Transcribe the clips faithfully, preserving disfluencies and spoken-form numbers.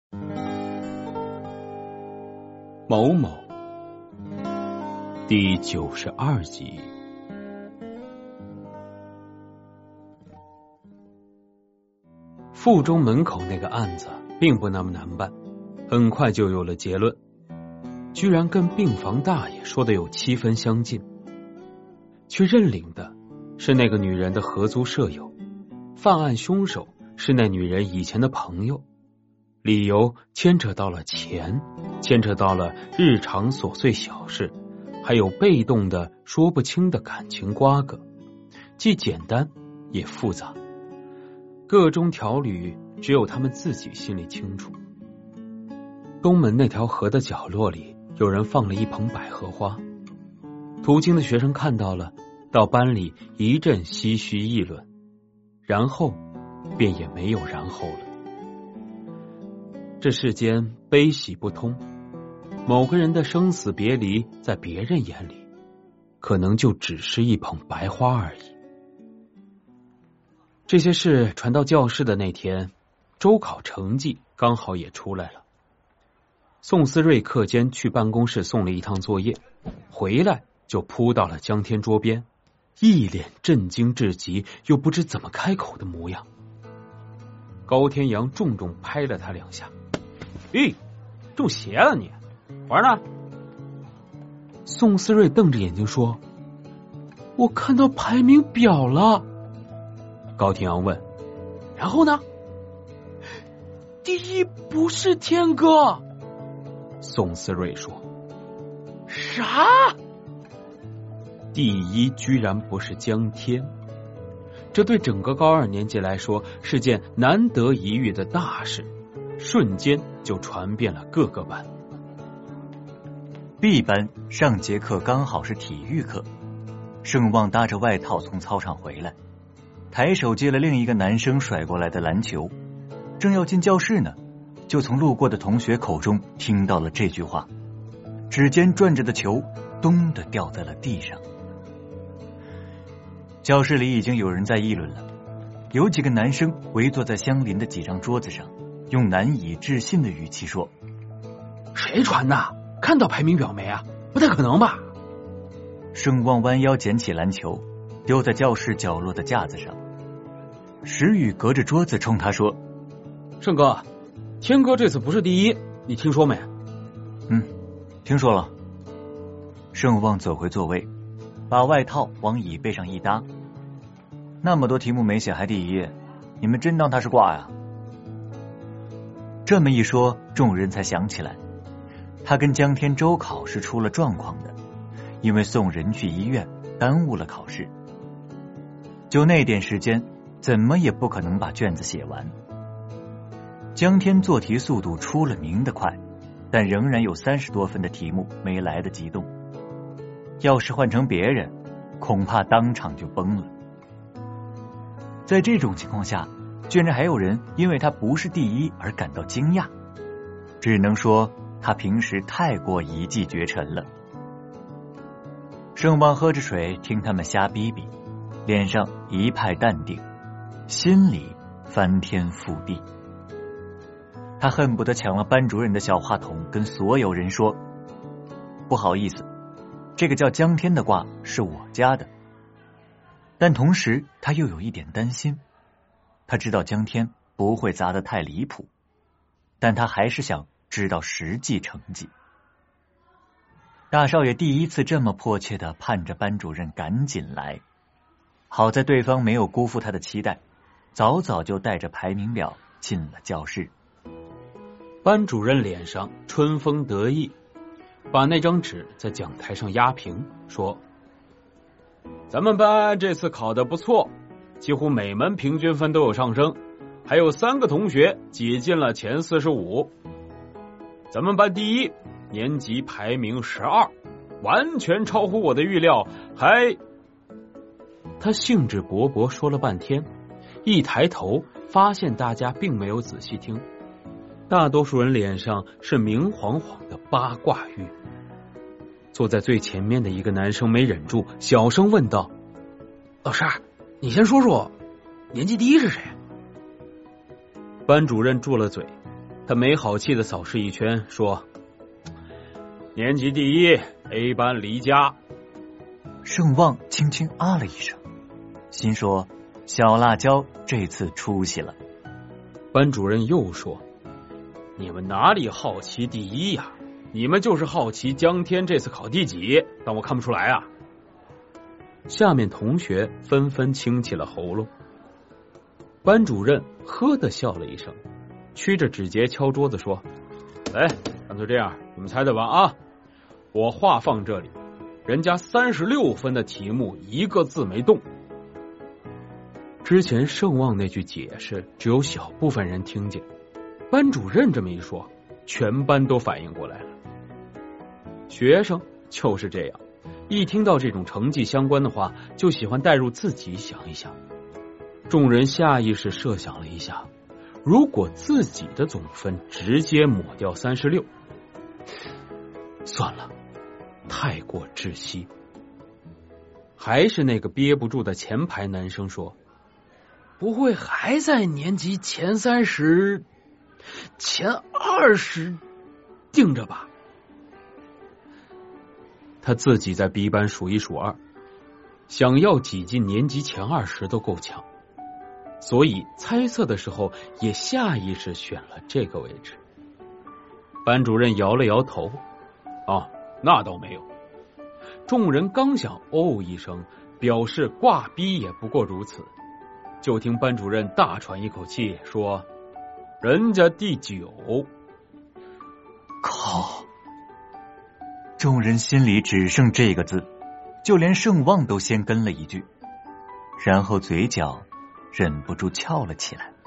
某某第九十二集。附中门口那个案子并不那么难办，很快就有了结论，居然跟病房大爷说的有七分相近。去认领的是那个女人的合租舍友，犯案凶手是那女人以前的朋友，理由牵扯到了钱，牵扯到了日常琐碎小事，还有被动的说不清的感情瓜葛，既简单也复杂，各中条理只有他们自己心里清楚。东门那条河的角落里有人放了一盆百合花，途经的学生看到了，到班里一阵唏嘘议论，然后便也没有然后了。这世间悲喜不通，某个人的生死别离在别人眼里可能就只是一捧白花而已。这些事传到教室的那天，周考成绩刚好也出来了。宋思睿课间去办公室送了一趟作业，回来就扑到了江天桌边，一脸震惊至极又不知怎么开口的模样。高天阳重重拍了他两下，咦，中邪了你，玩呢？宋思睿瞪着眼睛说，我看到排名表了。高天阳问，然后呢？第一不是天哥。宋思睿说，啥？第一居然不是江天，这对整个高二年级来说是件难得一遇的大事，瞬间就传遍了各个班。 B 班上节课刚好是体育课，盛旺搭着外套从操场回来，抬手接了另一个男生甩过来的篮球，正要进教室呢，就从路过的同学口中听到了这句话，指尖转着的球咚的掉在了地上。教室里已经有人在议论了，有几个男生围坐在相邻的几张桌子上，用难以置信的语气说， 谁传的？看到排名表没啊？不太可能吧。 盛旺弯腰捡起篮球，丢在教室角落的架子上。石宇隔着桌子冲他说， 盛哥，天哥这次不是第一，你听说没？ 嗯，听说了。盛旺走回座位，把外套往椅背上一搭，那么多题目没写还第一，你们真当他是挂呀？这么一说，众人才想起来，他跟江天周考是出了状况的，因为送人去医院耽误了考试。就那点时间，怎么也不可能把卷子写完。江天做题速度出了名的快，但仍然有三十多分的题目没来得及动。要是换成别人，恐怕当场就崩了。在这种情况下，居然还有人因为他不是第一而感到惊讶，只能说他平时太过一骑绝尘了。盛旺喝着水听他们瞎逼逼，脸上一派淡定，心里翻天覆地。他恨不得抢了班主任的小话筒，跟所有人说，不好意思，这个叫江天的卦是我家的。但同时他又有一点担心，他知道江天不会砸得太离谱，但他还是想知道实际成绩。大少爷第一次这么迫切的盼着班主任赶紧来，好在对方没有辜负他的期待，早早就带着排名表进了教室。 班主任脸上春风得意，把那张纸在讲台上压平，说，咱们班这次考得不错，几乎每门平均分都有上升，还有三个同学挤进了前四十五。咱们班第一，年级排名十二，完全超乎我的预料，还……他兴致勃勃说了半天，一抬头发现大家并没有仔细听，大多数人脸上是明晃晃的八卦玉。坐在最前面的一个男生没忍住，小声问道，老师，你先说说年级第一是谁？班主任住了嘴， 他没好气的扫视一圈，说：年级第一 A 班黎佳。 盛旺轻轻啊了一声，心说小辣椒这次出息了。 班主任又说：你们哪里好奇第一呀、啊？你们就是好奇江天这次考第几，但我看不出来啊。下面同学纷纷清起了喉咙。班主任呵的笑了一声，曲着指节敲桌子说：来，干脆这样，你们猜猜吧啊！我话放这里，人家三十六分的题目一个字没动。之前盛旺那句解释只有小部分人听见，班主任这么一说，全班都反应过来了。学生就是这样，一听到这种成绩相关的话，就喜欢带入自己想一想。众人下意识设想了一下，如果自己的总分直接抹掉三十六，算了，太过窒息。还是那个憋不住的前排男生说：不会还在年级前三十、前二十定着吧？他自己在 B 班数一数二，想要挤进年级前二十都够呛，所以猜测的时候也下意识选了这个位置。班主任摇了摇头：啊，那倒没有。众人刚想哦一声，表示挂逼也不过如此，就听班主任大喘一口气说：人家第九。 靠！众人心里只剩这个字，就连盛旺都先跟了一句，然后嘴角忍不住翘了起来。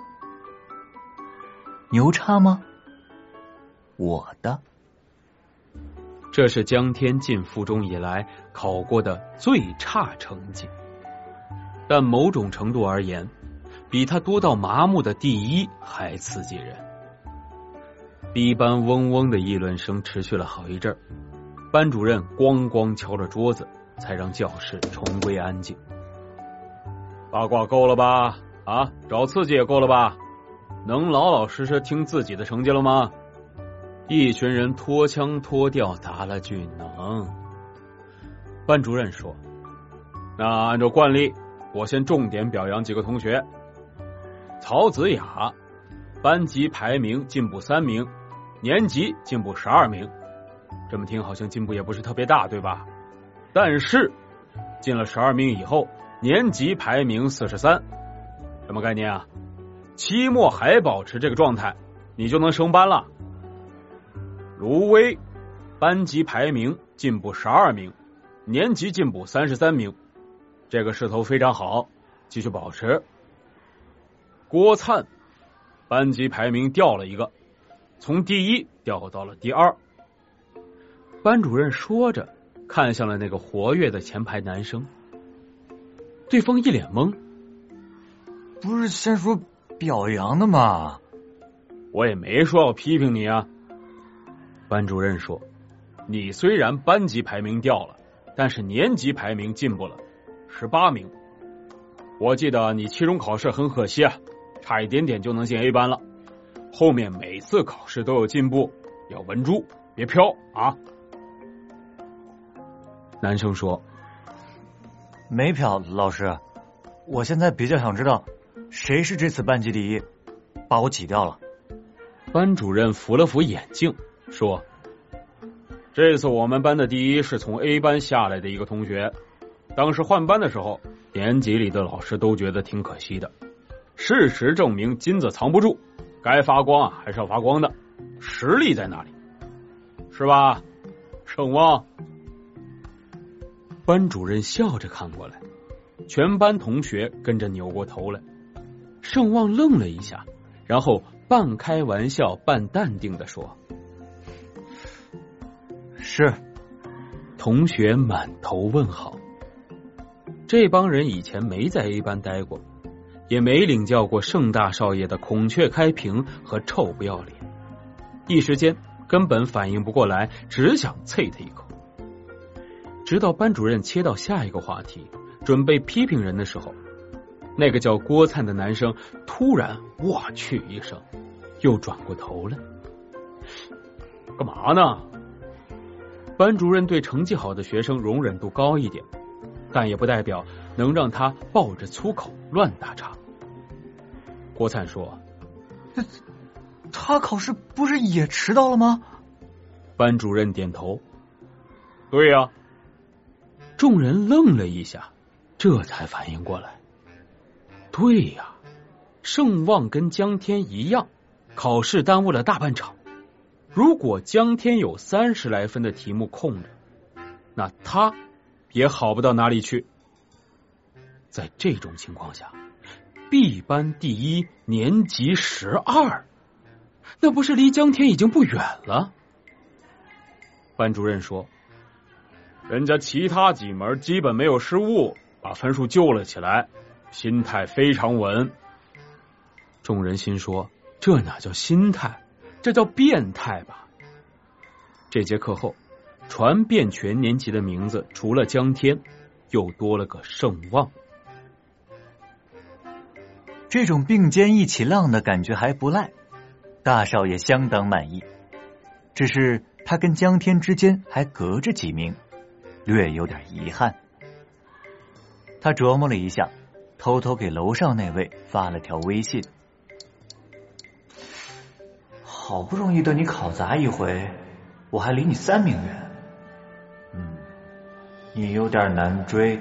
牛叉吗？我的。 这是江天进附中以来考过的最差成绩，但某种程度而言，比他多到麻木的第一还刺激人。B 班嗡嗡的议论声持续了好一阵儿，班主任咣咣敲着桌子，才让教室重归安静。八卦够了吧？啊，找刺激也够了吧？能老老实实听自己的成绩了吗？一群人脱腔脱调答了句能。班主任说：那按照惯例，我先重点表扬几个同学。曹子雅，班级排名进步三名，年级进步十二名。这么听好像进步也不是特别大，对吧？但是进了十二名以后，年级排名四十三，什么概念啊？期末还保持这个状态，你就能升班了。卢威，班级排名进步十二名，年级进步三十三名，这个势头非常好，继续保持。郭灿，班级排名掉了一个，从第一掉到了第二。班主任说着，看向了那个活跃的前排男生，对方一脸懵： 不是先说表扬的吗？ 我也没说要批评你啊。班主任说：你虽然班级排名掉了，但是年级排名进步了十八名。我记得你期中考试很可惜啊，差一点点就能进 A 班了。后面每次考试都有进步，要稳住，别飘啊。男生说： 没飘，老师，我现在比较想知道谁是这次班级第一，把我挤掉了。 班主任扶了扶眼镜说：这次我们班的第一是从 A 班下来的一个同学，当时换班的时候，年级里的老师都觉得挺可惜的。事实证明金子藏不住，该发光啊还是要发光的，实力在那里，是吧？盛旺。班主任笑着看过来，全班同学跟着扭过头来。盛旺愣了一下，然后半开玩笑半淡定地说： 是。 同学满头问号。这帮人以前没在 A 班待过，也没领教过盛大少爷的孔雀开屏和臭不要脸，一时间根本反应不过来，只想啐他一口。直到班主任切到下一个话题，准备批评人的时候，那个叫郭灿的男生突然我去一声，又转过头来。 干嘛呢？班主任对成绩好的学生容忍度高一点，但也不代表能让他抱着粗口乱打岔。郭灿说： 他考试不是也迟到了吗？ 班主任点头。对呀、啊。众人愣了一下，这才反应过来。对呀、啊，盛旺跟江天一样，考试耽误了大半场。如果江天有三十来分的题目空着，那他也好不到哪里去。在这种情况下， B 班第一，年级十二，那不是离江天已经不远了？班主任说：人家其他几门基本没有失误，把分数救了起来，心态非常稳。众人心说：这哪叫心态，这叫变态吧。这节课后，传遍全年级的名字除了江天，又多了个盛旺。 这种并肩一起浪的感觉还不赖，大少爷相当满意。只是他跟江天之间还隔着几名，略有点遗憾。他琢磨了一下，偷偷给楼上那位发了条微信：好不容易等你考砸一回，我还离你三名远。嗯，你有点难追。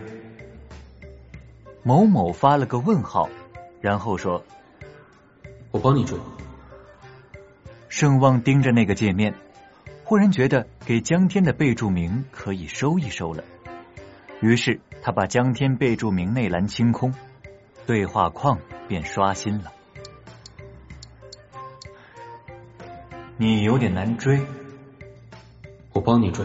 某某发了个问号，然后说： 我帮你追。 盛旺盯着那个界面，忽然觉得给江天的备注名可以收一收了，于是他把江天备注名内栏清空，对话框便刷新了。你有点难追， 我帮你追。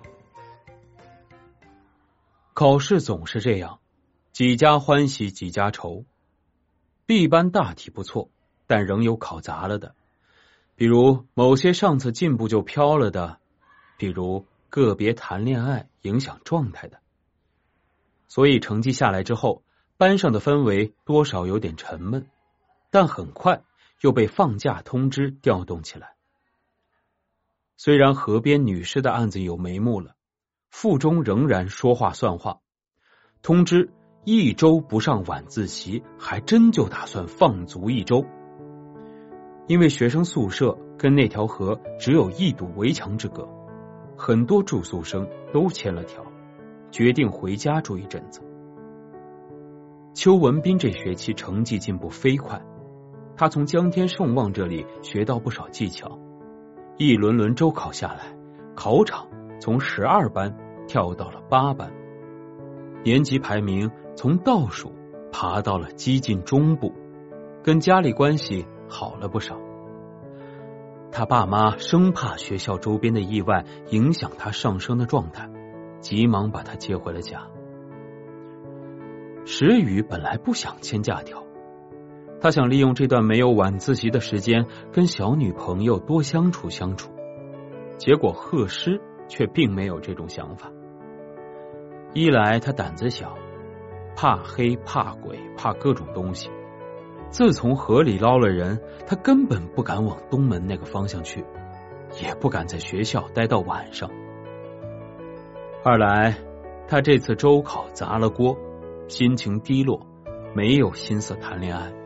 考试总是这样，几家欢喜几家愁。B 班大体不错，但仍有考砸了的，比如某些上次进步就飘了的，比如个别谈恋爱影响状态的。所以成绩下来之后，班上的氛围多少有点沉闷，但很快又被放假通知调动起来。虽然河边女尸的案子有眉目了，附中仍然说话算话，通知一周不上晚自习，还真就打算放足一周。因为学生宿舍跟那条河只有一堵围墙之隔，很多住宿生都签了条，决定回家住一阵子。邱文斌这学期成绩进步飞快，他从江天盛旺这里学到不少技巧，一轮轮周考下来，考场从十二班跳到了八班，年级排名从倒数爬到了接近中部，跟家里关系好了不少。他爸妈生怕学校周边的意外影响他上升的状态，急忙把他接回了家。石宇本来不想签假条，他想利用这段没有晚自习的时间跟小女朋友多相处相处，结果贺师却并没有这种想法。一来他胆子小，怕黑怕鬼怕各种东西，自从河里捞了人，他根本不敢往东门那个方向去，也不敢在学校待到晚上。二来他这次周考砸了锅，心情低落，没有心思谈恋爱。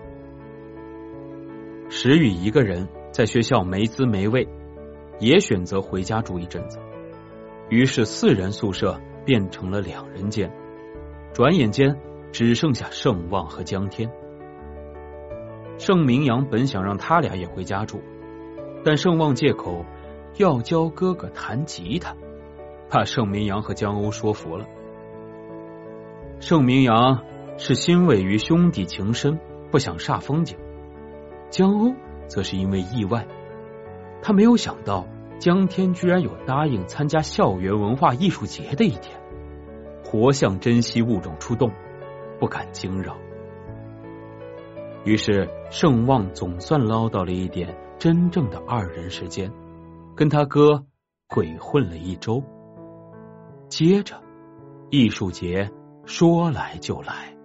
石宇一个人在学校没滋没味，也选择回家住一阵子，于是四人宿舍变成了两人间，转眼间只剩下盛旺和江天。盛明阳本想让他俩也回家住，但盛旺借口要教哥哥弹吉他，怕盛明阳和江欧说服了。盛明阳是欣慰于兄弟情深，不想煞风景，江欧则是因为意外，他没有想到江天居然有答应参加校园文化艺术节的一天，活像珍稀物种出动，不敢惊扰。于是盛旺总算捞到了一点真正的二人时间，跟他哥鬼混了一周。接着艺术节说来就来。